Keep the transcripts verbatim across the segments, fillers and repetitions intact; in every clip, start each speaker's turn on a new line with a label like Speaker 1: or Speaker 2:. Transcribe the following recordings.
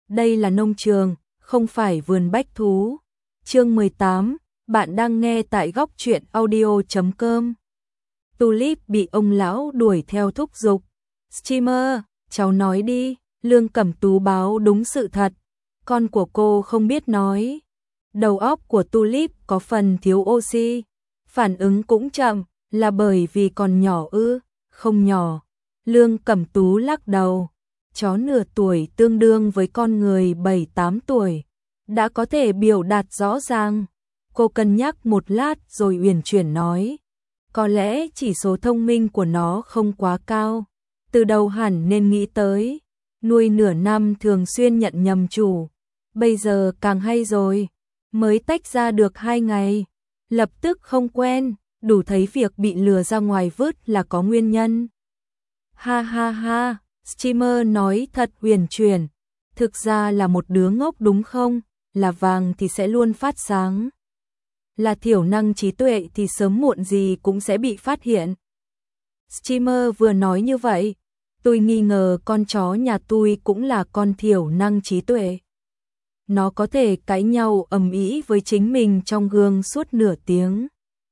Speaker 1: đây là nông trường, không phải vườn bách thú. Chương mười tám, bạn đang nghe tại góc truyện audio chấm com. Tulip bị ông lão đuổi theo thúc giục. Streamer, cháu nói đi, Lương Cẩm Tú báo đúng sự thật. Con của cô không biết nói. Đầu óc của Tulip có phần thiếu oxy. Phản ứng cũng chậm, là bởi vì còn nhỏ ư? Không nhỏ. Lương Cẩm Tú lắc đầu. Chó nửa tuổi tương đương với con người bảy tám tuổi. Đã có thể biểu đạt rõ ràng. Cô cân nhắc một lát rồi uyển chuyển nói. Có lẽ chỉ số thông minh của nó không quá cao. Từ đầu hẳn nên nghĩ tới. Nuôi nửa năm thường xuyên nhận nhầm chủ. Bây giờ càng hay rồi. Mới tách ra được hai ngày. Lập tức không quen. Đủ thấy việc bị lừa ra ngoài vứt là có nguyên nhân. Ha ha ha. Streamer nói thật uyển chuyển. Thực ra là một đứa ngốc đúng không? Là vàng thì sẽ luôn phát sáng. Là thiểu năng trí tuệ thì sớm muộn gì cũng sẽ bị phát hiện. Streamer vừa nói như vậy, tôi nghi ngờ con chó nhà tôi cũng là con thiểu năng trí tuệ. Nó có thể cãi nhau ầm ĩ với chính mình trong gương suốt nửa tiếng.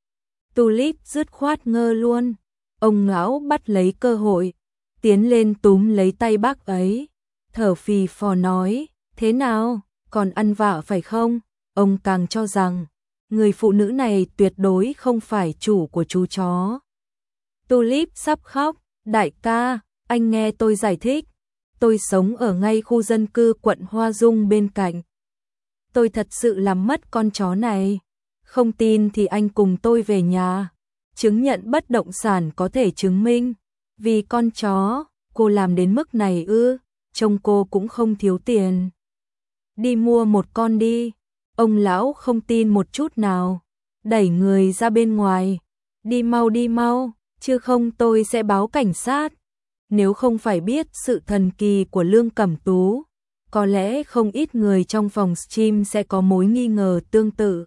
Speaker 1: Tulip dứt khoát ngơ luôn. Ông lão bắt lấy cơ hội, tiến lên túm lấy tay bác ấy, thở phì phò nói, thế nào, còn ăn vạ phải không? Ông càng cho rằng, người phụ nữ này tuyệt đối không phải chủ của chú chó. Tulip sắp khóc, đại ca, anh nghe tôi giải thích. Tôi sống ở ngay khu dân cư quận Hoa Dung bên cạnh. Tôi thật sự làm mất con chó này. Không tin thì anh cùng tôi về nhà. Chứng nhận bất động sản có thể chứng minh. Vì con chó, cô làm đến mức này ư, trông cô cũng không thiếu tiền. Đi mua một con đi. Ông lão không tin một chút nào, đẩy người ra bên ngoài. Đi mau đi mau, chứ không tôi sẽ báo cảnh sát. Nếu không phải biết sự thần kỳ của Lương Cẩm Tú, có lẽ không ít người trong phòng stream sẽ có mối nghi ngờ tương tự.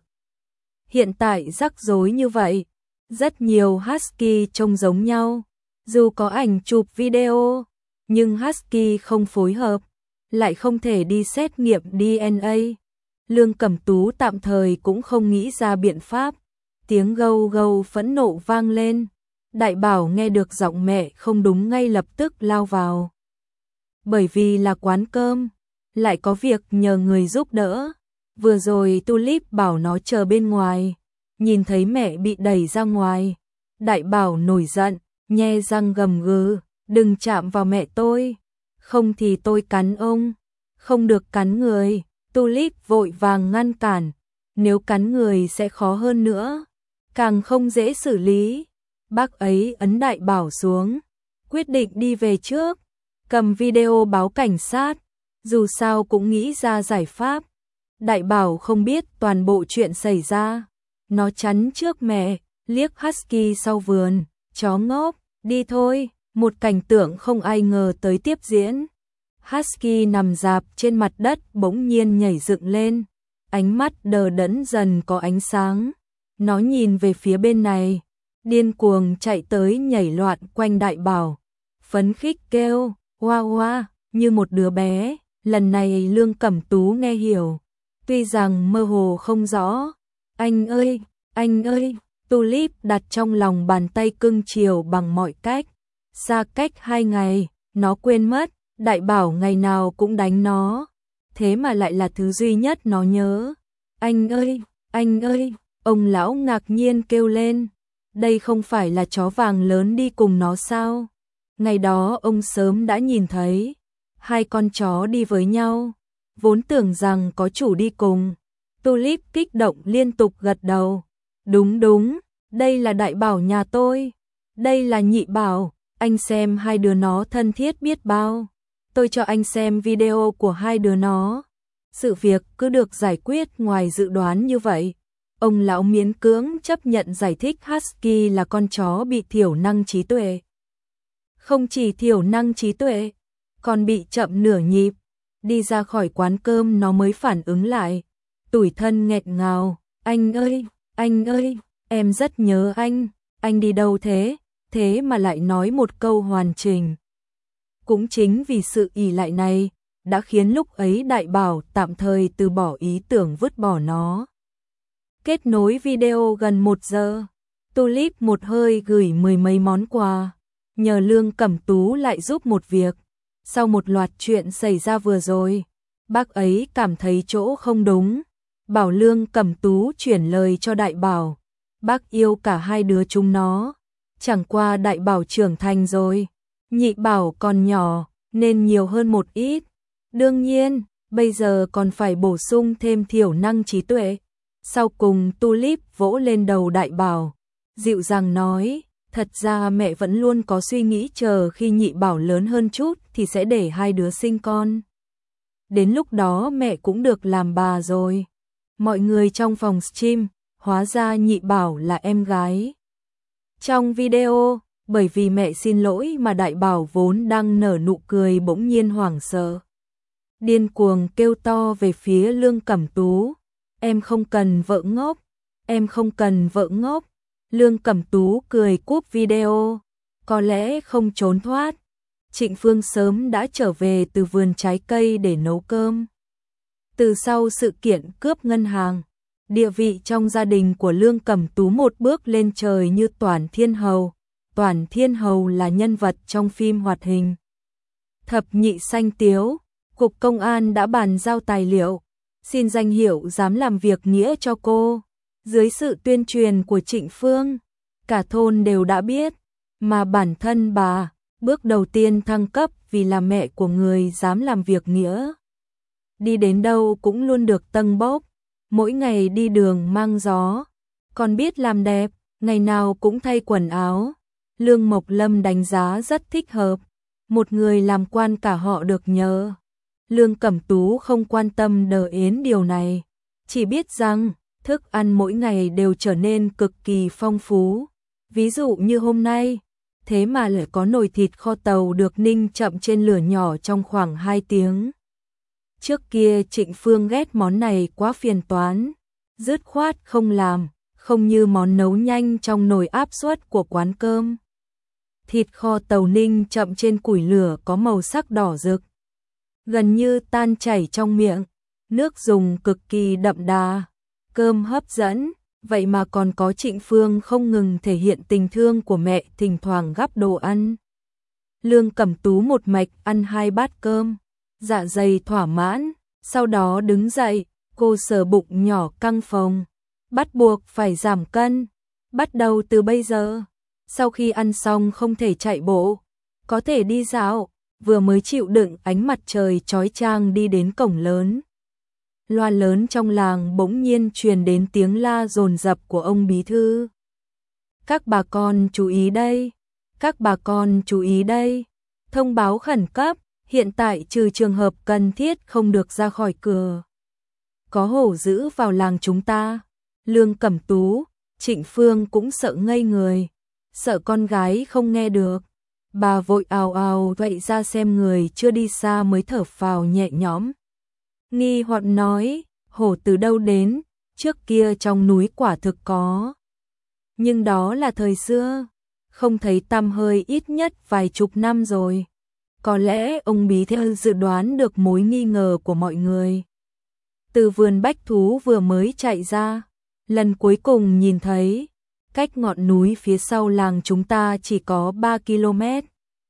Speaker 1: Hiện tại rắc rối như vậy, rất nhiều husky trông giống nhau. Dù có ảnh chụp video, nhưng husky không phối hợp, lại không thể đi xét nghiệm đê en a. Lương Cẩm Tú tạm thời cũng không nghĩ ra biện pháp. Tiếng gâu gâu phẫn nộ vang lên. Đại Bảo nghe được giọng mẹ không đúng ngay lập tức lao vào. Bởi vì là quán cơm, lại có việc nhờ người giúp đỡ. Vừa rồi Tulip bảo nó chờ bên ngoài. Nhìn thấy mẹ bị đẩy ra ngoài, Đại Bảo nổi giận, nhe răng gầm gừ, đừng chạm vào mẹ tôi, không thì tôi cắn ông. Không được cắn người. Tulip vội vàng ngăn cản, nếu cắn người sẽ khó hơn nữa, càng không dễ xử lý. Bác ấy ấn Đại Bảo xuống, quyết định đi về trước, cầm video báo cảnh sát, dù sao cũng nghĩ ra giải pháp. Đại Bảo không biết toàn bộ chuyện xảy ra, nó chắn trước mẹ, liếc husky sau vườn, chó ngốc, đi thôi. Một cảnh tượng không ai ngờ tới tiếp diễn. Husky nằm rạp trên mặt đất bỗng nhiên nhảy dựng lên, ánh mắt đờ đẫn dần có ánh sáng. Nó nhìn về phía bên này, điên cuồng chạy tới nhảy loạn quanh Đại Bảo, phấn khích kêu, hoa hoa, như một đứa bé. Lần này Lương Cẩm Tú nghe hiểu, tuy rằng mơ hồ không rõ. Anh ơi, anh ơi, Tulip đặt trong lòng bàn tay cưng chiều bằng mọi cách. Xa cách hai ngày, nó quên mất. Đại Bảo ngày nào cũng đánh nó, thế mà lại là thứ duy nhất nó nhớ. Anh ơi, anh ơi, ông lão ngạc nhiên kêu lên. Đây không phải là chó vàng lớn đi cùng nó sao? Ngày đó ông sớm đã nhìn thấy hai con chó đi với nhau, vốn tưởng rằng có chủ đi cùng. Tulip kích động liên tục gật đầu. Đúng đúng, đây là Đại Bảo nhà tôi, đây là Nhị Bảo, anh xem hai đứa nó thân thiết biết bao. Tôi cho anh xem video của hai đứa nó. Sự việc cứ được giải quyết ngoài dự đoán như vậy. Ông lão miễn cưỡng chấp nhận giải thích husky là con chó bị thiểu năng trí tuệ. Không chỉ thiểu năng trí tuệ, còn bị chậm nửa nhịp. Đi ra khỏi quán cơm nó mới phản ứng lại, tủi thân nghẹn ngào. Anh ơi, anh ơi, em rất nhớ anh. Anh đi đâu thế? Thế mà lại nói một câu hoàn chỉnh. Cũng chính vì sự ỷ lại này, đã khiến lúc ấy Đại Bảo tạm thời từ bỏ ý tưởng vứt bỏ nó. Kết nối video gần một giờ, Tulip một hơi gửi mười mấy món quà, nhờ Lương Cẩm Tú lại giúp một việc. Sau một loạt chuyện xảy ra vừa rồi, bác ấy cảm thấy chỗ không đúng, bảo Lương Cẩm Tú chuyển lời cho Đại Bảo. Bác yêu cả hai đứa chúng nó, chẳng qua Đại Bảo trưởng thành rồi, Nhị Bảo còn nhỏ, nên nhiều hơn một ít. Đương nhiên, bây giờ còn phải bổ sung thêm thiểu năng trí tuệ. Sau cùng Tulip vỗ lên đầu Đại Bảo, dịu dàng nói, thật ra mẹ vẫn luôn có suy nghĩ chờ khi Nhị Bảo lớn hơn chút thì sẽ để hai đứa sinh con. Đến lúc đó mẹ cũng được làm bà rồi. Mọi người trong phòng stream, hóa ra Nhị Bảo là em gái. Trong video, bởi vì mẹ xin lỗi mà Đại Bảo vốn đang nở nụ cười bỗng nhiên hoảng sợ. Điên cuồng kêu to về phía Lương Cẩm Tú, em không cần vợ ngốc, em không cần vợ ngốc. Lương Cẩm Tú cười cúp video, có lẽ không trốn thoát. Trịnh Phương sớm đã trở về từ vườn trái cây để nấu cơm. Từ sau sự kiện cướp ngân hàng, địa vị trong gia đình của Lương Cẩm Tú một bước lên trời như Toản Thiên Hầu. Toản Thiên Hầu là nhân vật trong phim hoạt hình Thập Nhị Sanh Tiếu. Cục Công an đã bàn giao tài liệu, xin danh hiệu dám làm việc nghĩa cho cô. Dưới sự tuyên truyền của Trịnh Phương, cả thôn đều đã biết, mà bản thân bà, bước đầu tiên thăng cấp vì là mẹ của người dám làm việc nghĩa. Đi đến đâu cũng luôn được tâng bốc, mỗi ngày đi đường mang gió, còn biết làm đẹp, ngày nào cũng thay quần áo. Lương Mộc Lâm đánh giá rất thích hợp, một người làm quan cả họ được nhờ. Lương Cẩm Tú không quan tâm đờ yến điều này, chỉ biết rằng thức ăn mỗi ngày đều trở nên cực kỳ phong phú. Ví dụ như hôm nay, thế mà lại có nồi thịt kho tàu được ninh chậm trên lửa nhỏ trong khoảng hai tiếng. Trước kia Trịnh Phương ghét món này quá phiền toán, dứt khoát không làm, không như món nấu nhanh trong nồi áp suất của quán cơm. Thịt kho tàu ninh chậm trên củi lửa có màu sắc đỏ rực, gần như tan chảy trong miệng, nước dùng cực kỳ đậm đà, cơm hấp dẫn, vậy mà còn có Trịnh Phương không ngừng thể hiện tình thương của mẹ, thỉnh thoảng gắp đồ ăn. Lương Cẩm Tú một mạch ăn hai bát cơm, dạ dày thỏa mãn, sau đó đứng dậy, cô sờ bụng nhỏ căng phồng, bắt buộc phải giảm cân, bắt đầu từ bây giờ. Sau khi ăn xong không thể chạy bộ, có thể đi dạo, vừa mới chịu đựng ánh mặt trời chói chang đi đến cổng lớn. Loa lớn trong làng bỗng nhiên truyền đến tiếng la dồn dập của ông bí thư. Các bà con chú ý đây, các bà con chú ý đây, thông báo khẩn cấp, hiện tại trừ trường hợp cần thiết không được ra khỏi cửa. Có hổ dữ vào làng chúng ta. Lương Cẩm Tú, Trịnh Phương cũng sợ ngây người, sợ con gái không nghe được. Bà vội ào ào vậy ra xem người chưa đi xa mới thở phào nhẹ nhõm. Nghi hoặc nói, hổ từ đâu đến, trước kia trong núi quả thực có. Nhưng đó là thời xưa, không thấy tăm hơi ít nhất vài chục năm rồi. Có lẽ ông bí thư dự đoán được mối nghi ngờ của mọi người. Từ vườn bách thú vừa mới chạy ra, lần cuối cùng nhìn thấy, cách ngọn núi phía sau làng chúng ta chỉ có ba ki lô mét.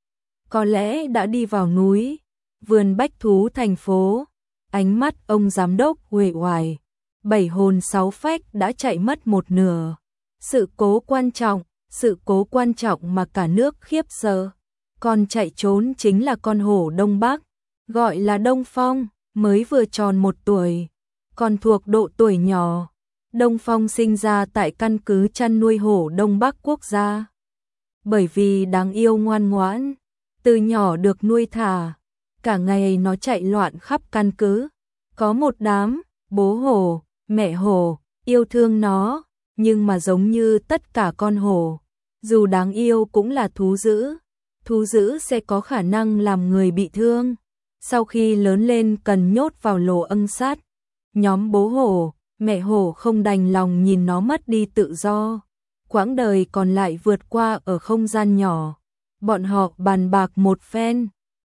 Speaker 1: Có lẽ đã đi vào núi, vườn bách thú thành phố. Ánh mắt ông giám đốc uể oải, bảy hồn sáu phách đã chạy mất một nửa. Sự cố quan trọng, sự cố quan trọng mà cả nước khiếp sợ. Còn chạy trốn chính là con hổ Đông Bắc, gọi là Đông Phong, mới vừa tròn một tuổi, còn thuộc độ tuổi nhỏ. Đông Phong sinh ra tại căn cứ chăn nuôi hổ Đông Bắc quốc gia. Bởi vì đáng yêu ngoan ngoãn, từ nhỏ được nuôi thả, cả ngày nó chạy loạn khắp căn cứ. Có một đám, bố hổ, mẹ hổ, yêu thương nó, nhưng mà giống như tất cả con hổ, dù đáng yêu cũng là thú dữ. Thú dữ sẽ có khả năng làm người bị thương. Sau khi lớn lên cần nhốt vào lỗ âm sắt. Nhóm bố hổ, mẹ hổ không đành lòng nhìn nó mất đi tự do. Quãng đời còn lại vượt qua ở không gian nhỏ. Bọn họ bàn bạc một phen,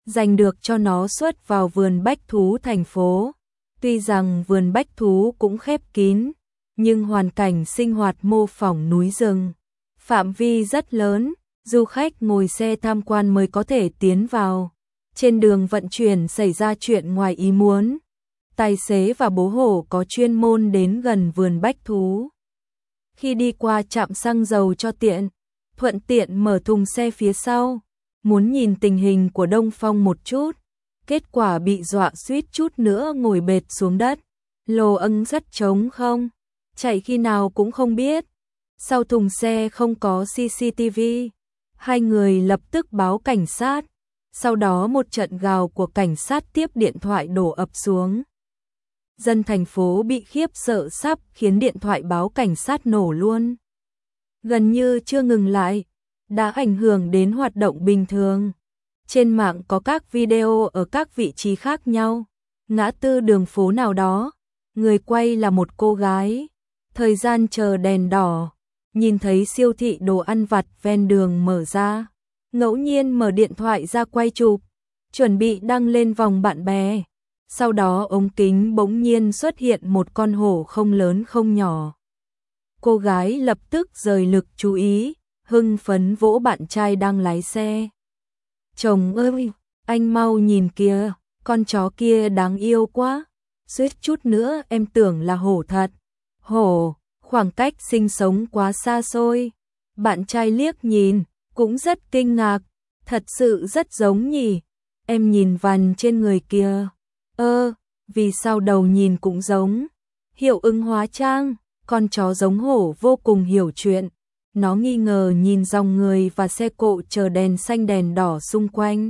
Speaker 1: giành được cho nó xuất vào vườn bách thú thành phố. Tuy rằng vườn bách thú cũng khép kín, nhưng hoàn cảnh sinh hoạt mô phỏng núi rừng, phạm vi rất lớn, du khách ngồi xe tham quan mới có thể tiến vào. Trên đường vận chuyển xảy ra chuyện ngoài ý muốn. Tài xế và bố hổ có chuyên môn đến gần vườn bách thú. Khi đi qua trạm xăng dầu cho tiện, thuận tiện mở thùng xe phía sau, muốn nhìn tình hình của Đông Phong một chút. Kết quả bị dọa suýt chút nữa ngồi bệt xuống đất. Lô ân rất trống không, chạy khi nào cũng không biết. Sau thùng xe không có xê xê tê vê, hai người lập tức báo cảnh sát. Sau đó một trận gào của cảnh sát tiếp điện thoại đổ ập xuống. Dân thành phố bị khiếp sợ sắp khiến điện thoại báo cảnh sát nổ luôn. Gần như chưa ngừng lại, đã ảnh hưởng đến hoạt động bình thường. Trên mạng có các video ở các vị trí khác nhau. Ngã tư đường phố nào đó, người quay là một cô gái. Thời gian chờ đèn đỏ, nhìn thấy siêu thị đồ ăn vặt ven đường mở ra. Ngẫu nhiên mở điện thoại ra quay chụp, chuẩn bị đăng lên vòng bạn bè. Sau đó ống kính bỗng nhiên xuất hiện một con hổ không lớn không nhỏ. Cô gái lập tức rời lực chú ý, hưng phấn vỗ bạn trai đang lái xe. Chồng ơi, anh mau nhìn kìa, con chó kia đáng yêu quá. Suýt chút nữa em tưởng là hổ thật. Hổ, khoảng cách sinh sống quá xa xôi. Bạn trai liếc nhìn, cũng rất kinh ngạc. Thật sự rất giống nhỉ. Em nhìn vằn trên người kia. Ơ, vì sao đầu nhìn cũng giống. Hiệu ứng hóa trang, con chó giống hổ vô cùng hiểu chuyện. Nó nghi ngờ nhìn dòng người và xe cộ chờ đèn xanh đèn đỏ xung quanh.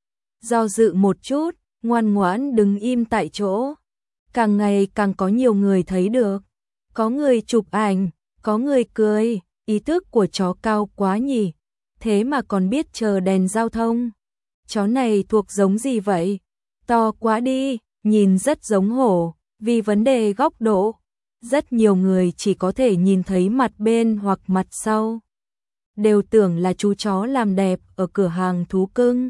Speaker 1: Do dự một chút, ngoan ngoãn đứng im tại chỗ. Càng ngày càng có nhiều người thấy được. Có người chụp ảnh, có người cười, ý thức của chó cao quá nhỉ. Thế mà còn biết chờ đèn giao thông. Chó này thuộc giống gì vậy? To quá đi, nhìn rất giống hổ, vì vấn đề góc độ. Rất nhiều người chỉ có thể nhìn thấy mặt bên hoặc mặt sau. Đều tưởng là chú chó làm đẹp ở cửa hàng thú cưng.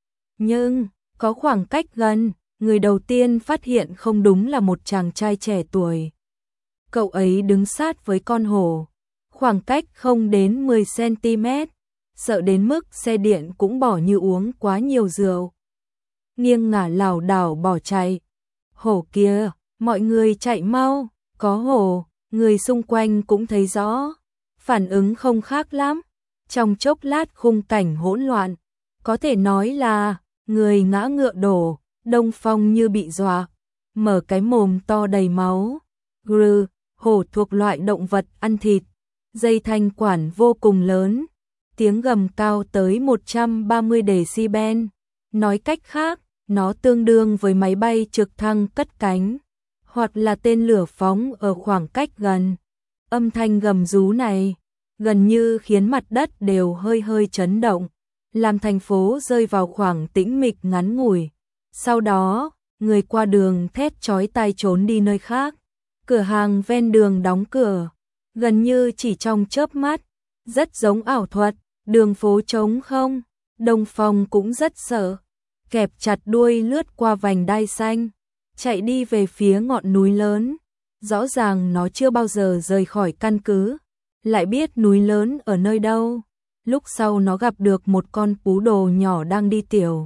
Speaker 1: Nhưng, có khoảng cách gần, người đầu tiên phát hiện không đúng là một chàng trai trẻ tuổi. Cậu ấy đứng sát với con hổ, khoảng cách không đến mười xăng-ti-mét, sợ đến mức xe điện cũng bỏ như uống quá nhiều rượu. Nghiêng ngả lảo đảo bỏ chạy. Hổ kia, mọi người chạy mau, có hổ, người xung quanh cũng thấy rõ. Phản ứng không khác lắm, trong chốc lát khung cảnh hỗn loạn. Có thể nói là, người ngã ngựa đổ, Đông Phong như bị dọa, mở cái mồm to đầy máu. Grừ, hổ thuộc loại động vật ăn thịt, dây thanh quản vô cùng lớn, tiếng gầm cao tới một trăm ba mươi decibel. Nói cách khác, nó tương đương với máy bay trực thăng cất cánh, hoặc là tên lửa phóng ở khoảng cách gần. Âm thanh gầm rú này, gần như khiến mặt đất đều hơi hơi chấn động, làm thành phố rơi vào khoảng tĩnh mịch ngắn ngủi. Sau đó, người qua đường thét chói tai trốn đi nơi khác. Cửa hàng ven đường đóng cửa, gần như chỉ trong chớp mắt, rất giống ảo thuật, đường phố trống không. Đông Phong cũng rất sợ, kẹp chặt đuôi lướt qua vành đai xanh, chạy đi về phía ngọn núi lớn. Rõ ràng nó chưa bao giờ rời khỏi căn cứ, lại biết núi lớn ở nơi đâu. Lúc sau nó gặp được một con pú đồ nhỏ đang đi tiểu.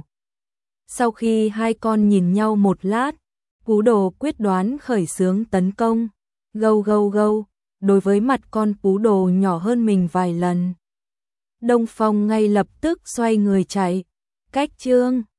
Speaker 1: Sau khi hai con nhìn nhau một lát, pú đồ quyết đoán khởi xướng tấn công. Gâu gâu gâu, đối với mặt con pú đồ nhỏ hơn mình vài lần. Đông Phong ngay lập tức xoay người chạy. Cách chương